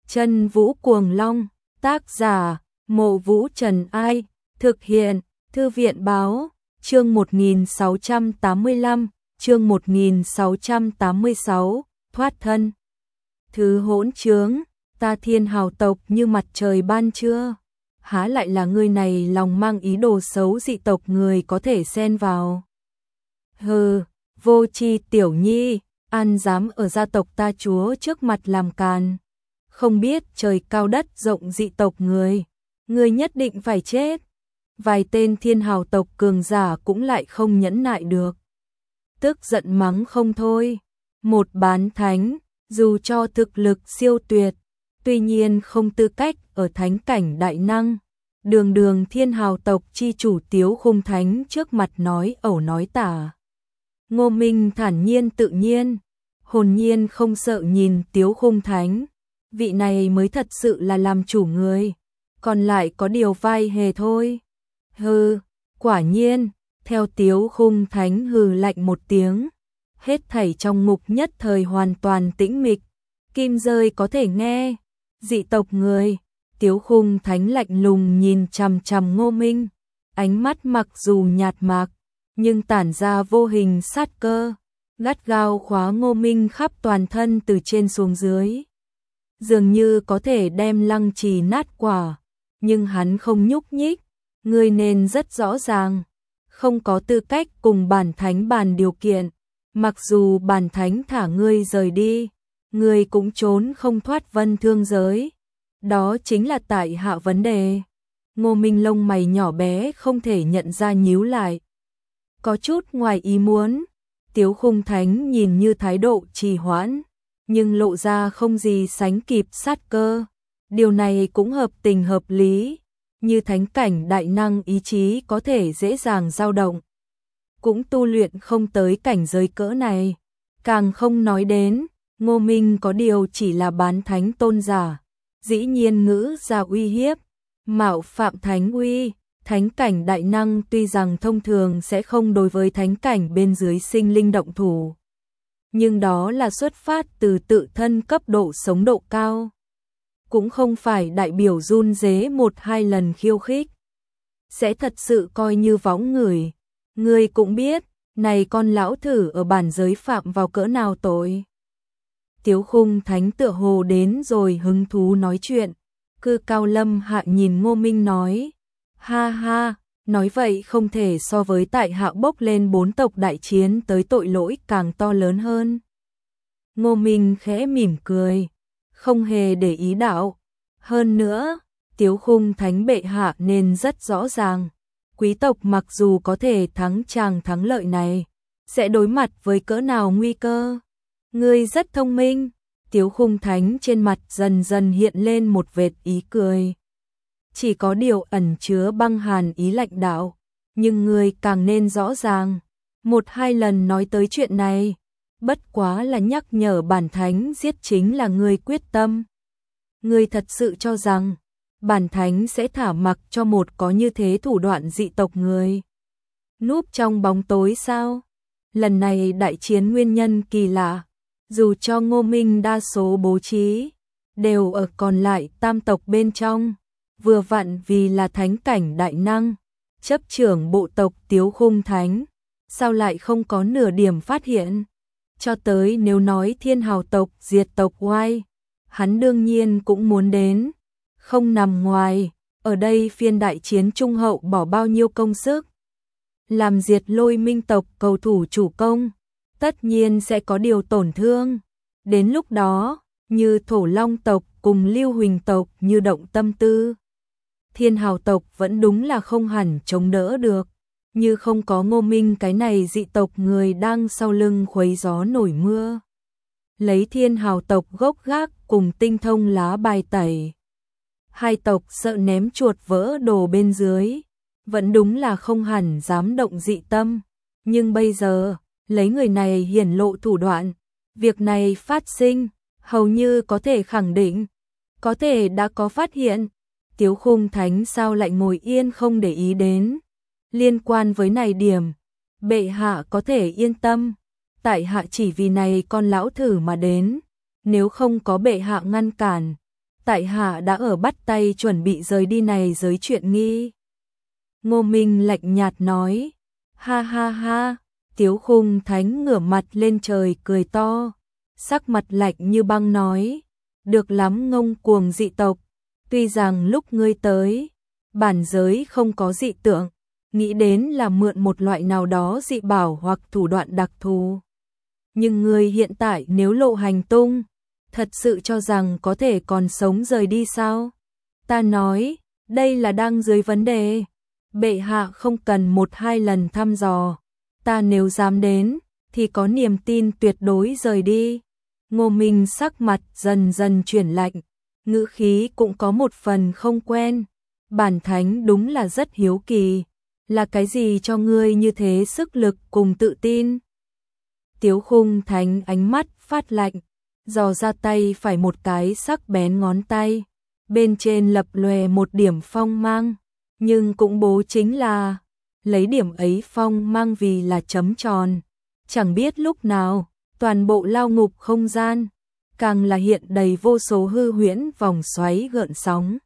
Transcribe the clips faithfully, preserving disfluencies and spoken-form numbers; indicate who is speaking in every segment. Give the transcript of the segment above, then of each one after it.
Speaker 1: Chân Vũ Cuồng Long, tác giả, Mộ Vũ Trần Ai, thực hiện, Thư viện Báo, chương một nghìn sáu trăm tám mươi lăm, chương một nghìn sáu trăm tám mươi sáu, thoát thân. Thứ hỗn trướng, ta Thiên Hào tộc như mặt trời ban trưa, há lại là người này lòng mang ý đồ xấu dị tộc người có thể xen vào. Hừ, vô tri tiểu nhi, an dám ở gia tộc ta chúa trước mặt làm càn. Không biết trời cao đất rộng dị tộc người, người nhất định phải chết. Vài tên Thiên Hào tộc cường giả cũng lại không nhẫn nại được, tức giận mắng không thôi. Một bán thánh, dù cho thực lực siêu tuyệt, tuy nhiên không tư cách ở thánh cảnh đại năng. Đường đường Thiên Hào tộc chi chủ Tiếu Khung Thánh trước mặt nói ẩu nói tả. Ngô Minh thản nhiên tự nhiên, hồn nhiên không sợ nhìn Tiếu Khung Thánh. Vị này mới thật sự là làm chủ người, còn lại có điều vai hề thôi. Hừ, quả nhiên, theo Tiếu Khung Thánh hừ lạnh một tiếng, hết thảy trong ngục nhất thời hoàn toàn tĩnh mịch, kim rơi có thể nghe. Dị tộc người, Tiếu Khung Thánh lạnh lùng nhìn chằm chằm Ngô Minh, ánh mắt mặc dù nhạt mạc, nhưng tản ra vô hình sát cơ, gắt gao khóa Ngô Minh khắp toàn thân từ trên xuống dưới. Dường như có thể đem lăng trì nát quả, nhưng hắn không nhúc nhích. Ngươi nên rất rõ ràng, không có tư cách cùng bản thánh bàn điều kiện, mặc dù bản thánh thả ngươi rời đi, ngươi cũng trốn không thoát vân thương giới. Đó chính là tại hạ vấn đề. Ngô Minh lông mày nhỏ bé không thể nhận ra nhíu lại, có chút ngoài ý muốn. Tiếu Khung Thánh nhìn như thái độ trì hoãn, nhưng lộ ra không gì sánh kịp sát cơ. Điều này cũng hợp tình hợp lý, như thánh cảnh đại năng ý chí có thể dễ dàng dao động, cũng tu luyện không tới cảnh giới cỡ này. Càng không nói đến, Ngô Minh có điều chỉ là bán thánh tôn giả, dĩ nhiên ngữ ra uy hiếp, mạo phạm thánh uy. Thánh cảnh đại năng tuy rằng thông thường sẽ không đối với thánh cảnh bên dưới sinh linh động thủ, nhưng đó là xuất phát từ tự thân cấp độ sống độ cao, cũng không phải đại biểu run rế một hai lần khiêu khích sẽ thật sự coi như võng người. Ngươi cũng biết, này con lão thử ở bản giới phạm vào cỡ nào tội. Tiếu Khung Thánh tựa hồ đến rồi hứng thú nói chuyện, cư cao lâm hạ nhìn Ngô Minh nói, ha ha, nói vậy không thể so với tại hạ bốc lên bốn tộc đại chiến tới tội lỗi càng to lớn hơn. Ngô Minh khẽ mỉm cười, không hề để ý đạo. Hơn nữa, Tiếu Khung Thánh bệ hạ nên rất rõ ràng, quý tộc mặc dù có thể thắng chàng thắng lợi này, sẽ đối mặt với cỡ nào nguy cơ. Ngươi rất thông minh. Tiếu Khung Thánh trên mặt dần dần hiện lên một vệt ý cười, chỉ có điều ẩn chứa băng hàn ý lạnh đạo. Nhưng ngươi càng nên rõ ràng, một hai lần nói tới chuyện này, bất quá là nhắc nhở bản thánh giết chính là ngươi quyết tâm. Ngươi thật sự cho rằng bản thánh sẽ thả mặc cho một có như thế thủ đoạn dị tộc người núp trong bóng tối sao? Lần này đại chiến nguyên nhân kỳ lạ, dù cho Ngô Minh đa số bố trí đều ở còn lại tam tộc bên trong, vừa vặn vì là thánh cảnh đại năng, chấp trưởng bộ tộc Tiếu Khung Thánh, sao lại không có nửa điểm phát hiện. Cho tới nếu nói Thiên Hào tộc diệt tộc oai, hắn đương nhiên cũng muốn đến, không nằm ngoài. Ở đây phiên đại chiến trung hậu bỏ bao nhiêu công sức, làm diệt Lôi Minh tộc cầu thủ chủ công, tất nhiên sẽ có điều tổn thương. Đến lúc đó, như Thổ Long tộc cùng Lưu Huỳnh tộc như động tâm tư, Thiên Hào tộc vẫn đúng là không hẳn chống đỡ được. Như không có Ngô Minh cái này dị tộc người đang sau lưng khuấy gió nổi mưa, lấy Thiên Hào tộc gốc gác cùng tinh thông lá bài tẩy, hai tộc sợ ném chuột vỡ đồ bên dưới, vẫn đúng là không hẳn dám động dị tâm. Nhưng bây giờ, lấy người này hiển lộ thủ đoạn, việc này phát sinh, hầu như có thể khẳng định, có thể đã có phát hiện. Tiếu Khung Thánh sao lại ngồi yên không để ý đến. Liên quan với này điểm, bệ hạ có thể yên tâm, tại hạ chỉ vì này con lão thử mà đến, nếu không có bệ hạ ngăn cản, tại hạ đã ở bắt tay chuẩn bị rời đi này giới chuyện nghi. Ngô Minh lạnh nhạt nói, ha ha ha, Tiếu Khung Thánh ngửa mặt lên trời cười to, sắc mặt lạnh như băng nói, được lắm ngông cuồng dị tộc, tuy rằng lúc ngươi tới, bản giới không có dị tượng, nghĩ đến là mượn một loại nào đó dị bảo hoặc thủ đoạn đặc thù. Nhưng ngươi hiện tại nếu lộ hành tung, thật sự cho rằng có thể còn sống rời đi sao? Ta nói, đây là đang dưới vấn đề. Bệ hạ không cần một hai lần thăm dò. Ta nếu dám đến, thì có niềm tin tuyệt đối rời đi. Ngô Minh sắc mặt dần dần chuyển lạnh, ngữ khí cũng có một phần không quen. Bản thánh đúng là rất hiếu kỳ. Là cái gì cho ngươi như thế sức lực cùng tự tin? Tiếu Khung Thánh ánh mắt phát lạnh, dò ra tay phải một cái sắc bén ngón tay, bên trên lập lòe một điểm phong mang, nhưng cũng bố chính là lấy điểm ấy phong mang vì là chấm tròn, chẳng biết lúc nào toàn bộ lao ngục không gian càng là hiện đầy vô số hư huyễn vòng xoáy gợn sóng,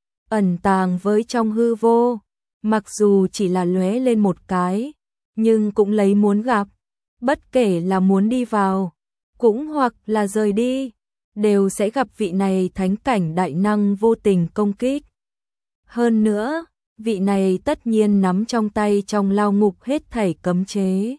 Speaker 1: ẩn tàng với trong hư vô, mặc dù chỉ là lóe lên một cái, nhưng cũng lấy muốn gặp, bất kể là muốn đi vào cũng hoặc là rời đi, đều sẽ gặp vị này thánh cảnh đại năng vô tình công kích. Hơn nữa, vị này tất nhiên nắm trong tay trong lao ngục hết thảy cấm chế.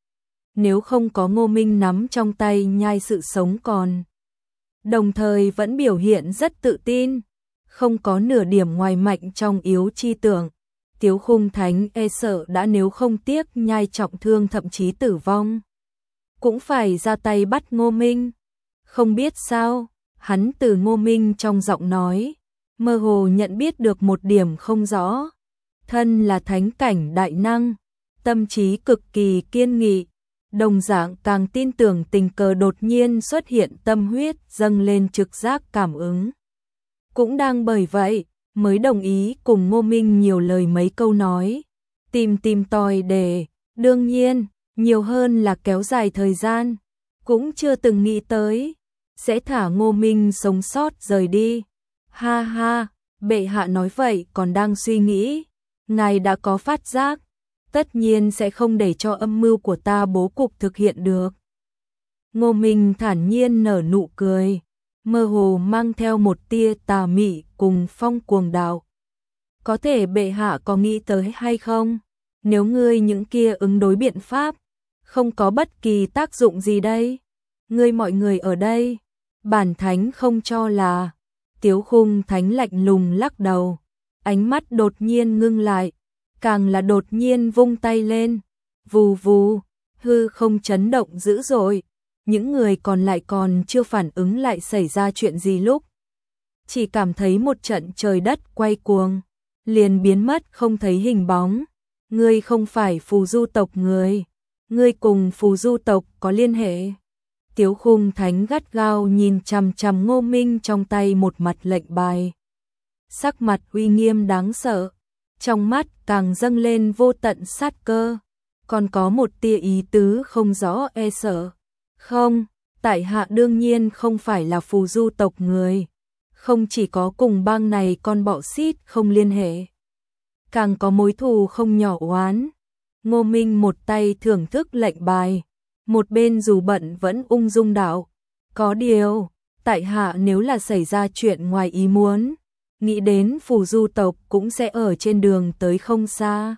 Speaker 1: Nếu không có Ngô Minh nắm trong tay nhai sự sống còn, đồng thời vẫn biểu hiện rất tự tin, không có nửa điểm ngoài mạnh trong yếu chi tưởng, Tiếu Khung Thánh e sợ đã nếu không tiếc nhai trọng thương thậm chí tử vong, cũng phải ra tay bắt Ngô Minh. Không biết sao, hắn từ Ngô Minh trong giọng nói, mơ hồ nhận biết được một điểm không rõ. Thân là thánh cảnh đại năng, tâm trí cực kỳ kiên nghị, đồng dạng càng tin tưởng tình cờ đột nhiên xuất hiện tâm huyết dâng lên trực giác cảm ứng. Cũng đang bởi vậy, mới đồng ý cùng Ngô Minh nhiều lời mấy câu nói, tìm tìm tòi để, đương nhiên, nhiều hơn là kéo dài thời gian, cũng chưa từng nghĩ tới, sẽ thả Ngô Minh sống sót rời đi. Ha ha, bệ hạ nói vậy còn đang suy nghĩ, ngài đã có phát giác, tất nhiên sẽ không để cho âm mưu của ta bố cục thực hiện được. Ngô Minh thản nhiên nở nụ cười, mơ hồ mang theo một tia tà mị cùng phong cuồng đạo. Có thể bệ hạ có nghĩ tới hay không? Nếu ngươi những kia ứng đối biện pháp, không có bất kỳ tác dụng gì đây? Ngươi mọi người ở đây, bản thánh không cho là. Tiếu Khung Thánh lạnh lùng lắc đầu, ánh mắt đột nhiên ngưng lại, càng là đột nhiên vung tay lên, vù vù, hư không chấn động dữ dội. Những người còn lại còn chưa phản ứng lại xảy ra chuyện gì lúc, chỉ cảm thấy một trận trời đất quay cuồng, liền biến mất không thấy hình bóng. Ngươi không phải phù du tộc người, ngươi cùng phù du tộc có liên hệ. Tiếu Khung Thánh gắt gao nhìn chằm chằm Ngô Minh trong tay một mặt lệnh bài, sắc mặt uy nghiêm đáng sợ, trong mắt càng dâng lên vô tận sát cơ, còn có một tia ý tứ không rõ e sợ. Không, tại hạ đương nhiên không phải là phù du tộc người, không chỉ có cùng bang này con bọ xít không liên hệ, càng có mối thù không nhỏ oán. Ngô Minh một tay thưởng thức lệnh bài, một bên dù bận vẫn ung dung đạo, có điều, tại hạ nếu là xảy ra chuyện ngoài ý muốn, nghĩ đến phù du tộc cũng sẽ ở trên đường tới không xa.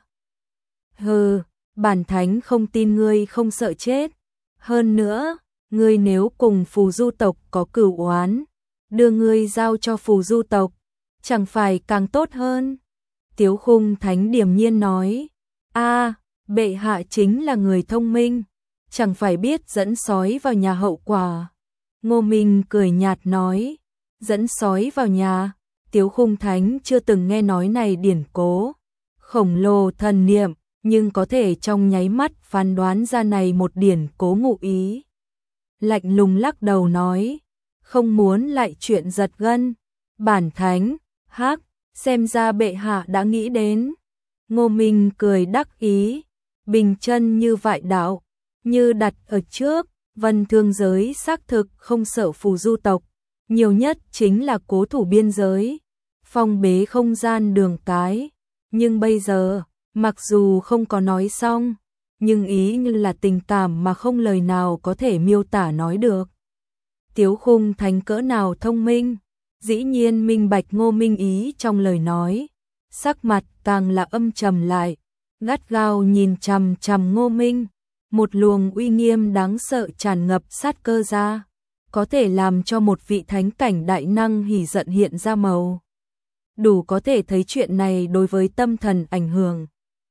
Speaker 1: Hừ, bản thánh không tin ngươi không sợ chết. Hơn nữa, ngươi nếu cùng phù du tộc có cửu oán, đưa ngươi giao cho phù du tộc, chẳng phải càng tốt hơn. Tiếu Khung Thánh điềm nhiên nói, a, bệ hạ chính là người thông minh, chẳng phải biết dẫn sói vào nhà hậu quả. Ngô Minh cười nhạt nói, dẫn sói vào nhà. Tiếu Khung Thánh chưa từng nghe nói này điển cố, khổng lồ thần niệm, nhưng có thể trong nháy mắt phán đoán ra này một điển cố ngụ ý. Lạnh lùng lắc đầu nói, không muốn lại chuyện giật gân. Bản thánh, hắc, xem ra bệ hạ đã nghĩ đến. Ngô Minh cười đắc ý, bình chân như vại đạo, như đặt ở trước, vân thương giới xác thực không sợ phù du tộc, nhiều nhất chính là cố thủ biên giới, phong bế không gian đường cái. Nhưng bây giờ, mặc dù không có nói xong, nhưng ý như là tình cảm mà không lời nào có thể miêu tả nói được. Tiếu Khung Thánh cỡ nào thông minh, dĩ nhiên minh bạch Ngô Minh ý trong lời nói, sắc mặt càng là âm trầm lại, gắt gao nhìn chằm chằm Ngô Minh, một luồng uy nghiêm đáng sợ tràn ngập sát cơ ra, có thể làm cho một vị thánh cảnh đại năng hỉ giận hiện ra màu. Đủ có thể thấy chuyện này đối với tâm thần ảnh hưởng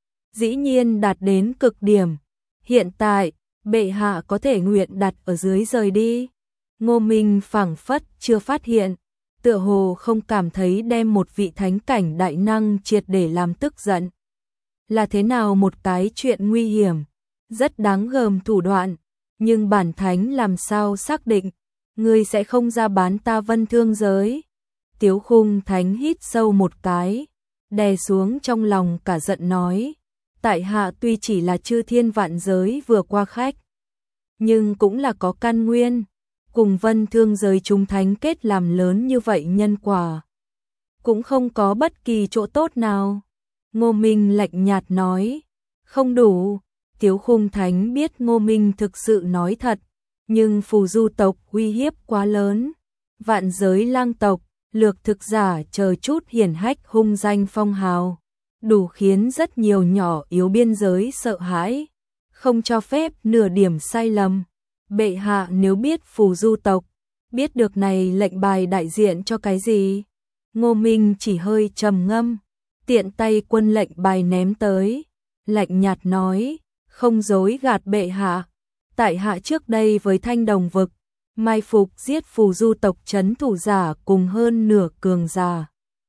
Speaker 1: dĩ nhiên đạt đến cực điểm. Hiện tại, bệ hạ có thể nguyện đặt ở dưới rời đi. Ngô Minh phảng phất chưa phát hiện, tựa hồ không cảm thấy đem một vị thánh cảnh đại năng triệt để làm tức giận. Là thế nào một cái chuyện nguy hiểm, rất đáng gờm thủ đoạn, nhưng bản thánh làm sao xác định, ngươi sẽ không ra bán ta Vân Thương giới. Tiếu Khung Thánh hít sâu một cái, đè xuống trong lòng cả giận nói, tại hạ tuy chỉ là chư thiên vạn giới vừa qua khách, nhưng cũng là có căn nguyên, cùng Vân Thương giới chúng thánh kết làm lớn như vậy nhân quả, cũng không có bất kỳ chỗ tốt nào. Ngô Minh lạnh nhạt nói, không đủ. Tiếu Khung Thánh biết Ngô Minh thực sự nói thật, nhưng phù du tộc uy hiếp quá lớn, vạn giới lang tộc, lược thực giả chờ chút hiển hách hung danh phong hào, đủ khiến rất nhiều nhỏ yếu biên giới sợ hãi, không cho phép nửa điểm sai lầm. Bệ hạ nếu biết phù du tộc, biết được này lệnh bài đại diện cho cái gì? Ngô Minh chỉ hơi trầm ngâm, tiện tay quân lệnh bài ném tới, lạnh nhạt nói, không dối gạt bệ hạ, tại hạ trước đây với Thanh Đồng vực, mai phục giết phù du tộc trấn thủ giả cùng hơn nửa cường giả.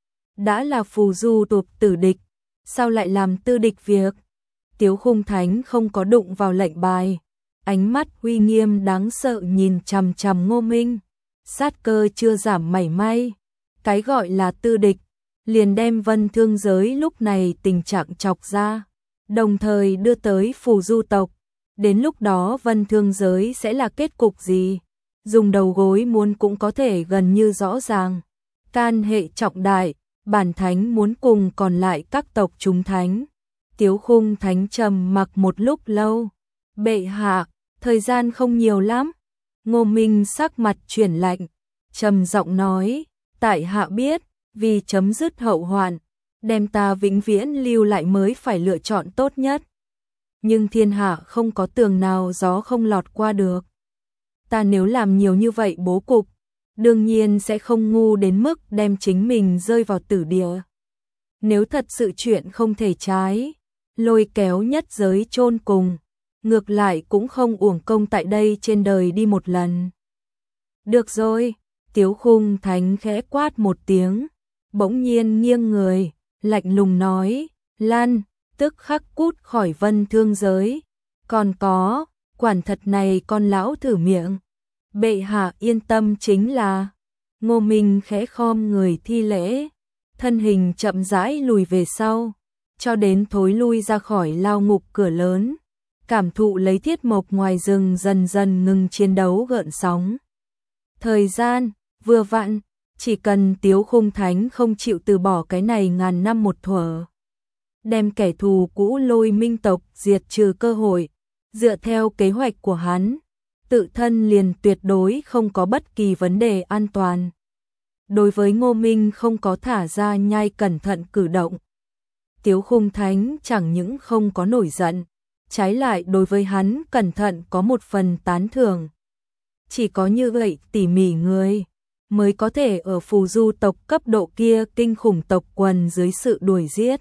Speaker 1: Đã là phù du tộc tử địch, sao lại làm tư địch việc? Tiếu Khung Thánh không có đụng vào lệnh bài, ánh mắt uy nghiêm đáng sợ nhìn chằm chằm Ngô Minh, sát cơ chưa giảm mảy may. Cái gọi là tư địch, liền đem Vân Thương giới lúc này tình trạng chọc ra, đồng thời đưa tới phù du tộc. Đến lúc đó Vân Thương giới sẽ là kết cục gì? Dùng đầu gối muốn cũng có thể gần như rõ ràng. Can hệ trọng đại, bản thánh muốn cùng còn lại các tộc chúng thánh. Tiếu Khung Thánh trầm mặc một lúc lâu. Bệ hạ, thời gian không nhiều lắm. Ngô Minh sắc mặt chuyển lạnh, trầm giọng nói, tại hạ biết, vì chấm dứt hậu hoạn, đem ta vĩnh viễn lưu lại mới phải lựa chọn tốt nhất. Nhưng thiên hạ không có tường nào gió không lọt qua được. Ta nếu làm nhiều như vậy bố cục, đương nhiên sẽ không ngu đến mức đem chính mình rơi vào tử địa. Nếu thật sự chuyện không thể trái, lôi kéo nhất giới chôn cùng, ngược lại cũng không uổng công tại đây trên đời đi một lần. Được rồi, Tiếu Khung Thánh khẽ quát một tiếng, bỗng nhiên nghiêng người, lạnh lùng nói, lan, tức khắc cút khỏi Vân Thương giới. Còn có, quản thật này con lão thử miệng. Bệ hạ yên tâm chính là. Ngô Minh khẽ khom người thi lễ, thân hình chậm rãi lùi về sau, cho đến thối lui ra khỏi lao ngục cửa lớn, cảm thụ lấy thiết mộc ngoài rừng dần dần ngừng chiến đấu gợn sóng. Thời gian, vừa vặn, chỉ cần Tiếu Khung Thánh không chịu từ bỏ cái này ngàn năm một thuở, đem kẻ thù cũ Lôi Minh tộc diệt trừ cơ hội, dựa theo kế hoạch của hắn, tự thân liền tuyệt đối không có bất kỳ vấn đề an toàn. Đối với Ngô Minh không có thả ra nhai cẩn thận cử động, Tiếu Khung Thánh chẳng những không có nổi giận, trái lại đối với hắn cẩn thận có một phần tán thưởng. Chỉ có như vậy tỉ mỉ người mới có thể ở phù du tộc cấp độ kia kinh khủng tộc quần dưới sự đuổi giết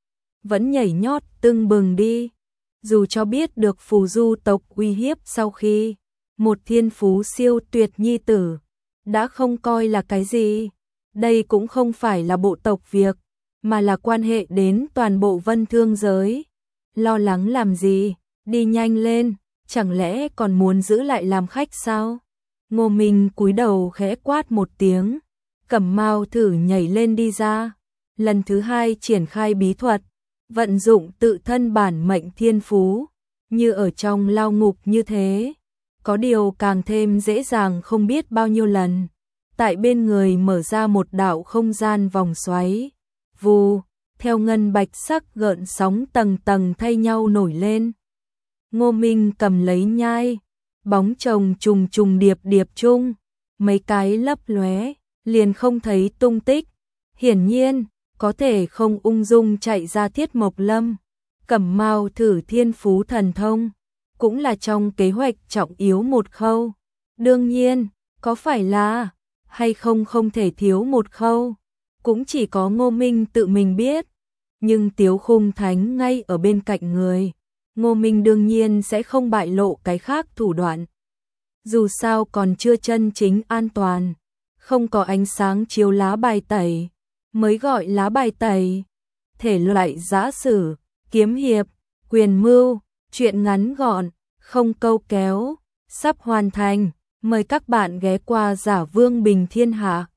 Speaker 1: vẫn nhảy nhót tưng bừng đi. Dù cho biết được phù du tộc uy hiếp sau khi một thiên phú siêu tuyệt nhi tử đã không coi là cái gì, đây cũng không phải là bộ tộc việc, mà là quan hệ đến toàn bộ Vân Thương giới. Lo lắng làm gì, đi nhanh lên, chẳng lẽ còn muốn giữ lại làm khách sao? Ngô Minh cúi đầu khẽ quát một tiếng, Cẩm Mao thử nhảy lên đi ra, lần thứ hai triển khai bí thuật, vận dụng tự thân bản mệnh thiên phú, như ở trong lao ngục như thế, có điều càng thêm dễ dàng không biết bao nhiêu lần. tại bên người mở ra một đạo không gian vòng xoáy. Vù, theo ngân bạch sắc gợn sóng tầng tầng thay nhau nổi lên. Ngô Minh cầm lấy nhai, bóng chồng trùng trùng điệp điệp chung, mấy cái lấp lóe, liền không thấy tung tích. Hiển nhiên, có thể không ung dung chạy ra Thiết Mộc Lâm. Cẩm Mao thử thiên phú thần thông, cũng là trong kế hoạch trọng yếu một khâu. Đương nhiên, có phải là hay không không thể thiếu một khâu, cũng chỉ có Ngô Minh tự mình biết. Nhưng Tiếu Khung Thánh ngay ở bên cạnh người, Ngô Minh đương nhiên sẽ không bại lộ cái khác thủ đoạn. Dù sao còn chưa chân chính an toàn, không có ánh sáng chiếu lá bài tẩy, mới gọi lá bài tẩy. Thể loại giã sử, kiếm hiệp, quyền mưu, truyện ngắn gọn, không câu kéo, sắp hoàn thành. Mời các bạn ghé qua Giả Vương Bình Thiên Hạ.